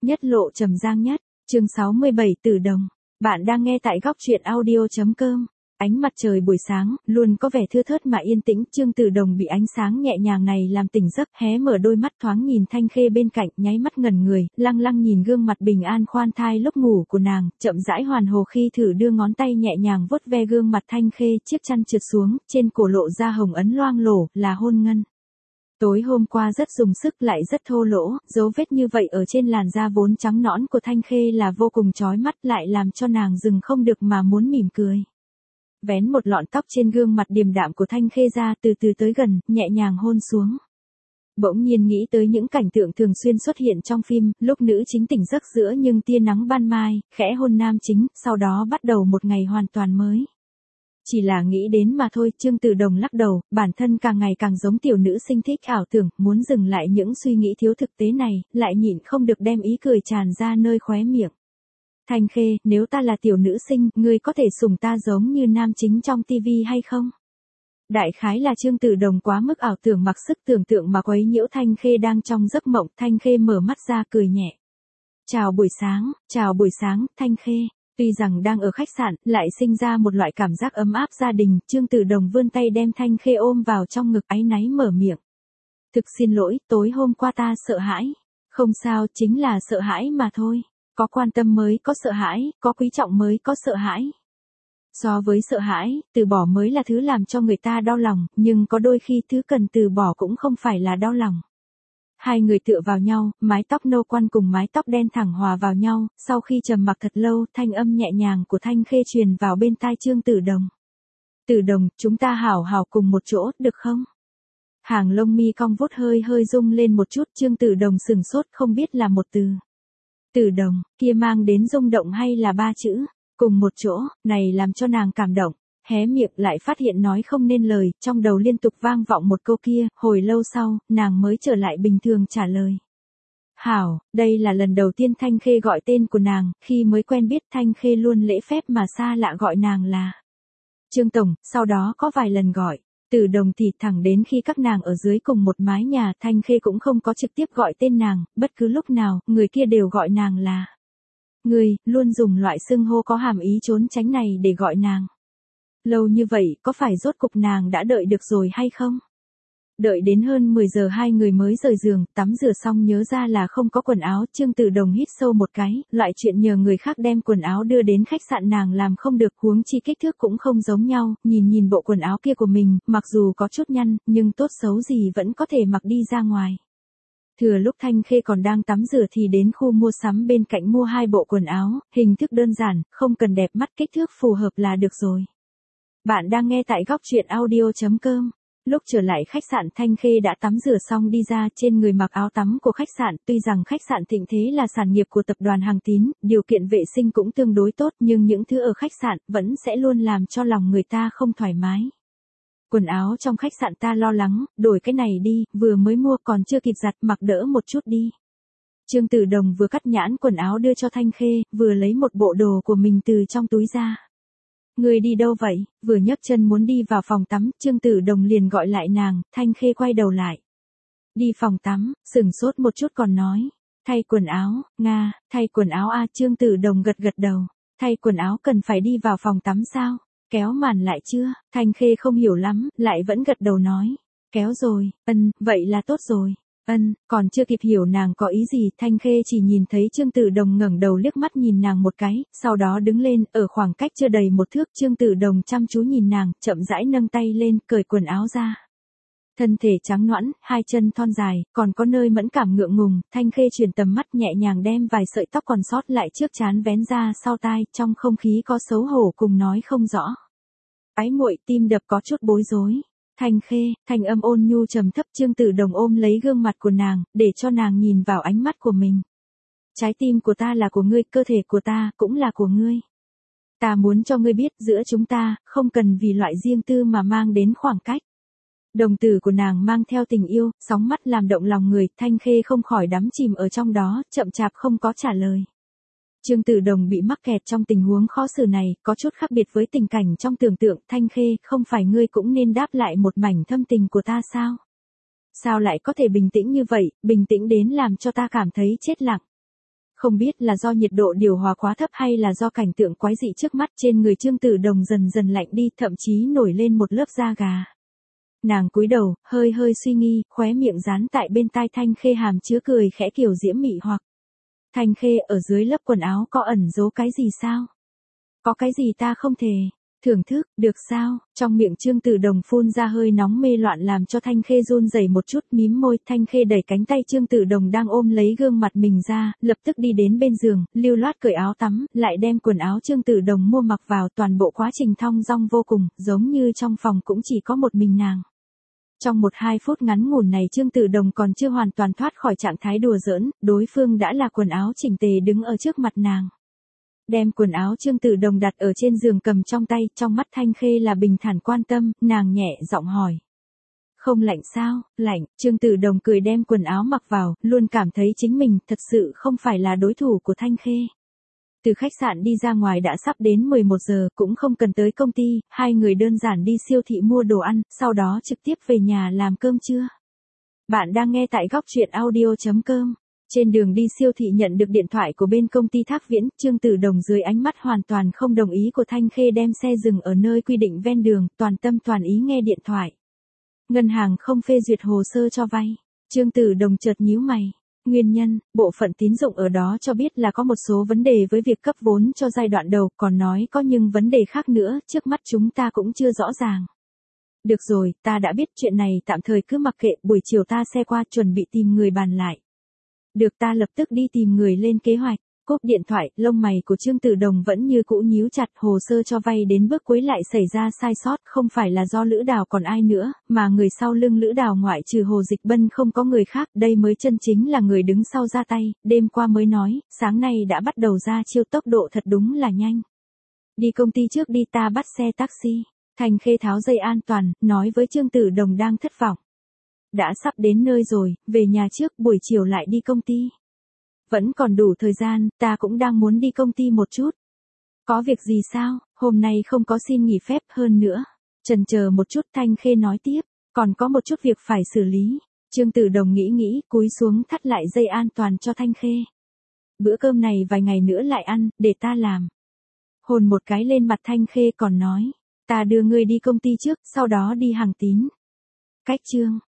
Nhất lộ trầm giang nhất, chương 67 Tử Đồng. Bạn đang nghe tại góc truyện audio.com. Ánh mặt trời buổi sáng, luôn có vẻ thưa thớt mà yên tĩnh. Trương Tử Đồng bị ánh sáng nhẹ nhàng này làm tỉnh giấc, hé mở đôi mắt thoáng nhìn Thanh Khê bên cạnh, nháy mắt ngẩn người, lăng lăng nhìn gương mặt bình an khoan thai lúc ngủ của nàng, chậm rãi hoàn hồ khi thử đưa ngón tay nhẹ nhàng vuốt ve gương mặt Thanh Khê, chiếc chăn trượt xuống, trên cổ lộ ra hồng ấn loang lổ, là hôn ngân. Tối hôm qua rất dùng sức lại rất thô lỗ, dấu vết như vậy ở trên làn da vốn trắng nõn của Thanh Khê là vô cùng chói mắt, lại làm cho nàng dừng không được mà muốn mỉm cười. Vén một lọn tóc trên gương mặt điềm đạm của Thanh Khê ra, từ từ tới gần, nhẹ nhàng hôn xuống. Bỗng nhiên nghĩ tới những cảnh tượng thường xuyên xuất hiện trong phim, lúc nữ chính tỉnh giấc giữa nhưng tia nắng ban mai, khẽ hôn nam chính, sau đó bắt đầu một ngày hoàn toàn mới. Chỉ là nghĩ đến mà thôi, Trương Tử Đồng lắc đầu, bản thân càng ngày càng giống tiểu nữ sinh thích ảo tưởng, muốn dừng lại những suy nghĩ thiếu thực tế này, lại nhịn không được đem ý cười tràn ra nơi khóe miệng. Thanh Khê, nếu ta là tiểu nữ sinh, ngươi có thể sủng ta giống như nam chính trong tivi hay không? Đại khái là Trương Tử Đồng quá mức ảo tưởng, mặc sức tưởng tượng mà quấy nhiễu Thanh Khê đang trong giấc mộng. Thanh Khê mở mắt ra cười nhẹ. Chào buổi sáng, Thanh Khê. Tuy rằng đang ở khách sạn, lại sinh ra một loại cảm giác ấm áp gia đình. Trương Tử Đồng vươn tay đem Thanh Khê ôm vào trong ngực, áy náy mở miệng. Thực xin lỗi, tối hôm qua ta sợ hãi. Không sao, chính là sợ hãi mà thôi. Có quan tâm mới có sợ hãi, có quý trọng mới có sợ hãi. So với sợ hãi, từ bỏ mới là thứ làm cho người ta đau lòng, nhưng có đôi khi thứ cần từ bỏ cũng không phải là đau lòng. Hai người tựa vào nhau, mái tóc nâu quan cùng mái tóc đen thẳng hòa vào nhau, sau khi trầm mặc thật lâu, thanh âm nhẹ nhàng của Thanh Khê truyền vào bên tai Trương Tử Đồng. Tử Đồng, chúng ta hảo hảo cùng một chỗ, được không? Hàng lông mi cong vút hơi rung lên một chút, Trương Tử Đồng sừng sốt không biết là một từ. Tử Đồng, kia mang đến rung động hay là ba chữ, cùng một chỗ, này làm cho nàng cảm động. Hé miệng lại phát hiện nói không nên lời, trong đầu liên tục vang vọng một câu kia, hồi lâu sau, nàng mới trở lại bình thường trả lời. Hảo, đây là lần đầu tiên Thanh Khê gọi tên của nàng, khi mới quen biết Thanh Khê luôn lễ phép mà xa lạ gọi nàng là Trương Tổng, sau đó có vài lần gọi Tử Đồng thì thẳng đến khi các nàng ở dưới cùng một mái nhà, Thanh Khê cũng không có trực tiếp gọi tên nàng, bất cứ lúc nào, người kia đều gọi nàng là người, luôn dùng loại xưng hô có hàm ý trốn tránh này để gọi nàng. Lâu như vậy, có phải rốt cục nàng đã đợi được rồi hay không? Đợi đến hơn 10 giờ hai người mới rời giường, tắm rửa xong nhớ ra là không có quần áo, Trương Tử Đồng hít sâu một cái, loại chuyện nhờ người khác đem quần áo đưa đến khách sạn nàng làm không được, huống chi kích thước cũng không giống nhau, nhìn bộ quần áo kia của mình, mặc dù có chút nhăn, nhưng tốt xấu gì vẫn có thể mặc đi ra ngoài. Thừa lúc Thanh Khê còn đang tắm rửa thì đến khu mua sắm bên cạnh mua 2 bộ quần áo, hình thức đơn giản, không cần đẹp mắt, kích thước phù hợp là được rồi. Bạn đang nghe tại góc truyện audio.com. Lúc trở lại khách sạn, Thanh Khê đã tắm rửa xong đi ra, trên người mặc áo tắm của khách sạn. Tuy rằng khách sạn Thịnh Thế là sản nghiệp của tập đoàn Hằng Tín, điều kiện vệ sinh cũng tương đối tốt, nhưng những thứ ở khách sạn vẫn sẽ luôn làm cho lòng người ta không thoải mái. Quần áo trong khách sạn ta lo lắng, đổi cái này đi, vừa mới mua còn chưa kịp giặt, mặc đỡ một chút đi. Trương Tử Đồng vừa cắt nhãn quần áo đưa cho Thanh Khê, vừa lấy một bộ đồ của mình từ trong túi ra. Người đi đâu vậy? Vừa nhấc chân muốn đi vào phòng tắm, Trương Tử Đồng liền gọi lại nàng. Thanh Khê quay đầu lại. Đi phòng tắm, sửng sốt một chút còn nói. Thay quần áo, Nga, thay quần áo a. Trương Tử Đồng gật đầu. Thay quần áo cần phải đi vào phòng tắm sao? Kéo màn lại chưa? Thanh Khê không hiểu lắm, lại vẫn gật đầu nói. Kéo rồi, vậy là tốt rồi. Còn chưa kịp hiểu nàng có ý gì, Thanh Khê chỉ nhìn thấy Trương Tử Đồng ngẩng đầu liếc mắt nhìn nàng một cái, sau đó đứng lên, ở khoảng cách chưa đầy 1 thước, Trương Tử Đồng chăm chú nhìn nàng, chậm rãi nâng tay lên, cởi quần áo ra. Thân thể trắng nõn, 2 chân thon dài, còn có nơi mẫn cảm ngượng ngùng, Thanh Khê chuyển tầm mắt nhẹ nhàng đem vài sợi tóc còn sót lại trước trán vén ra sau tai, trong không khí có xấu hổ cùng nói không rõ. Ái muội, tim đập có chút bối rối. Thanh Khê, thanh âm ôn nhu trầm thấp. Trương Tử Đồng ôm lấy gương mặt của nàng, để cho nàng nhìn vào ánh mắt của mình. Trái tim của ta là của ngươi, cơ thể của ta cũng là của ngươi. Ta muốn cho ngươi biết, giữa chúng ta, không cần vì loại riêng tư mà mang đến khoảng cách. Đồng tử của nàng mang theo tình yêu, sóng mắt làm động lòng người, Thanh Khê không khỏi đắm chìm ở trong đó, chậm chạp không có trả lời. Trương Tử Đồng bị mắc kẹt trong tình huống khó xử này, có chút khác biệt với tình cảnh trong tưởng tượng. Thanh Khê, không phải ngươi cũng nên đáp lại một mảnh thâm tình của ta sao? Sao lại có thể bình tĩnh như vậy, bình tĩnh đến làm cho ta cảm thấy chết lặng? Không biết là do nhiệt độ điều hòa quá thấp hay là do cảnh tượng quái dị trước mắt, trên người Trương Tử Đồng dần dần lạnh đi, thậm chí nổi lên một lớp da gà. Nàng cúi đầu, hơi hơi suy nghi, khóe miệng dán tại bên tai Thanh Khê, hàm chứa cười khẽ kiểu diễm mị hoặc. Thanh Khê, ở dưới lớp quần áo có ẩn giấu cái gì sao? Có cái gì ta không thể thưởng thức được sao? Trong miệng Trương Tử Đồng phun ra hơi nóng mê loạn làm cho Thanh Khê run rẩy một chút, mím môi. Thanh Khê đẩy cánh tay Trương Tử Đồng đang ôm lấy gương mặt mình ra, lập tức đi đến bên giường, lưu loát cởi áo tắm, lại đem quần áo Trương Tử Đồng mua mặc vào, toàn bộ quá trình thong dong vô cùng, giống như trong phòng cũng chỉ có một mình nàng. Trong 1-2 phút ngắn ngủn này Trương Tử Đồng còn chưa hoàn toàn thoát khỏi trạng thái đùa giỡn, đối phương đã là quần áo chỉnh tề đứng ở trước mặt nàng. Đem quần áo Trương Tử Đồng đặt ở trên giường cầm trong tay, trong mắt Thanh Khê là bình thản quan tâm, nàng nhẹ giọng hỏi. Không lạnh sao? Lạnh. Trương Tử Đồng cười đem quần áo mặc vào, luôn cảm thấy chính mình thật sự không phải là đối thủ của Thanh Khê. Từ khách sạn đi ra ngoài đã sắp đến 11 giờ, cũng không cần tới công ty, hai người đơn giản đi siêu thị mua đồ ăn, sau đó trực tiếp về nhà làm cơm trưa. Bạn đang nghe tại góc truyện audio.com. Trên đường đi siêu thị nhận được điện thoại của bên công ty Thác Viễn, Trương Tử Đồng dưới ánh mắt hoàn toàn không đồng ý của Thanh Khê đem xe dừng ở nơi quy định ven đường, toàn tâm toàn ý nghe điện thoại. Ngân hàng không phê duyệt hồ sơ cho vay. Trương Tử Đồng chợt nhíu mày. Nguyên nhân, bộ phận tín dụng ở đó cho biết là có một số vấn đề với việc cấp vốn cho giai đoạn đầu, còn nói có nhưng vấn đề khác nữa, trước mắt chúng ta cũng chưa rõ ràng. Được rồi, ta đã biết, chuyện này tạm thời cứ mặc kệ, buổi chiều ta xe qua chuẩn bị tìm người bàn lại. Được, ta lập tức đi tìm người lên kế hoạch. Cúp điện thoại, lông mày của Trương Tử Đồng vẫn như cũ nhíu chặt, hồ sơ cho vay đến bước cuối lại xảy ra sai sót, không phải là do Lữ Đào còn ai nữa, mà người sau lưng Lữ Đào ngoại trừ Hồ Dịch Bân không có người khác, đây mới chân chính là người đứng sau ra tay, đêm qua mới nói, sáng nay đã bắt đầu ra chiêu, tốc độ thật đúng là nhanh. Đi công ty trước đi, ta bắt xe taxi. Thanh Khê tháo dây an toàn, nói với Trương Tử Đồng đang thất vọng. Đã sắp đến nơi rồi, về nhà trước, buổi chiều lại đi công ty. Vẫn còn đủ thời gian, ta cũng đang muốn đi công ty một chút. Có việc gì sao, hôm nay không có xin nghỉ phép, hơn nữa. Chần chờ một chút Thanh Khê nói tiếp, còn có một chút việc phải xử lý. Trương Tử Đồng nghĩ, cúi xuống thắt lại dây an toàn cho Thanh Khê. Bữa cơm này vài ngày nữa lại ăn, để ta làm. Hôn một cái lên mặt Thanh Khê còn nói, ta đưa ngươi đi công ty trước, sau đó đi Hằng Tín. Cách chương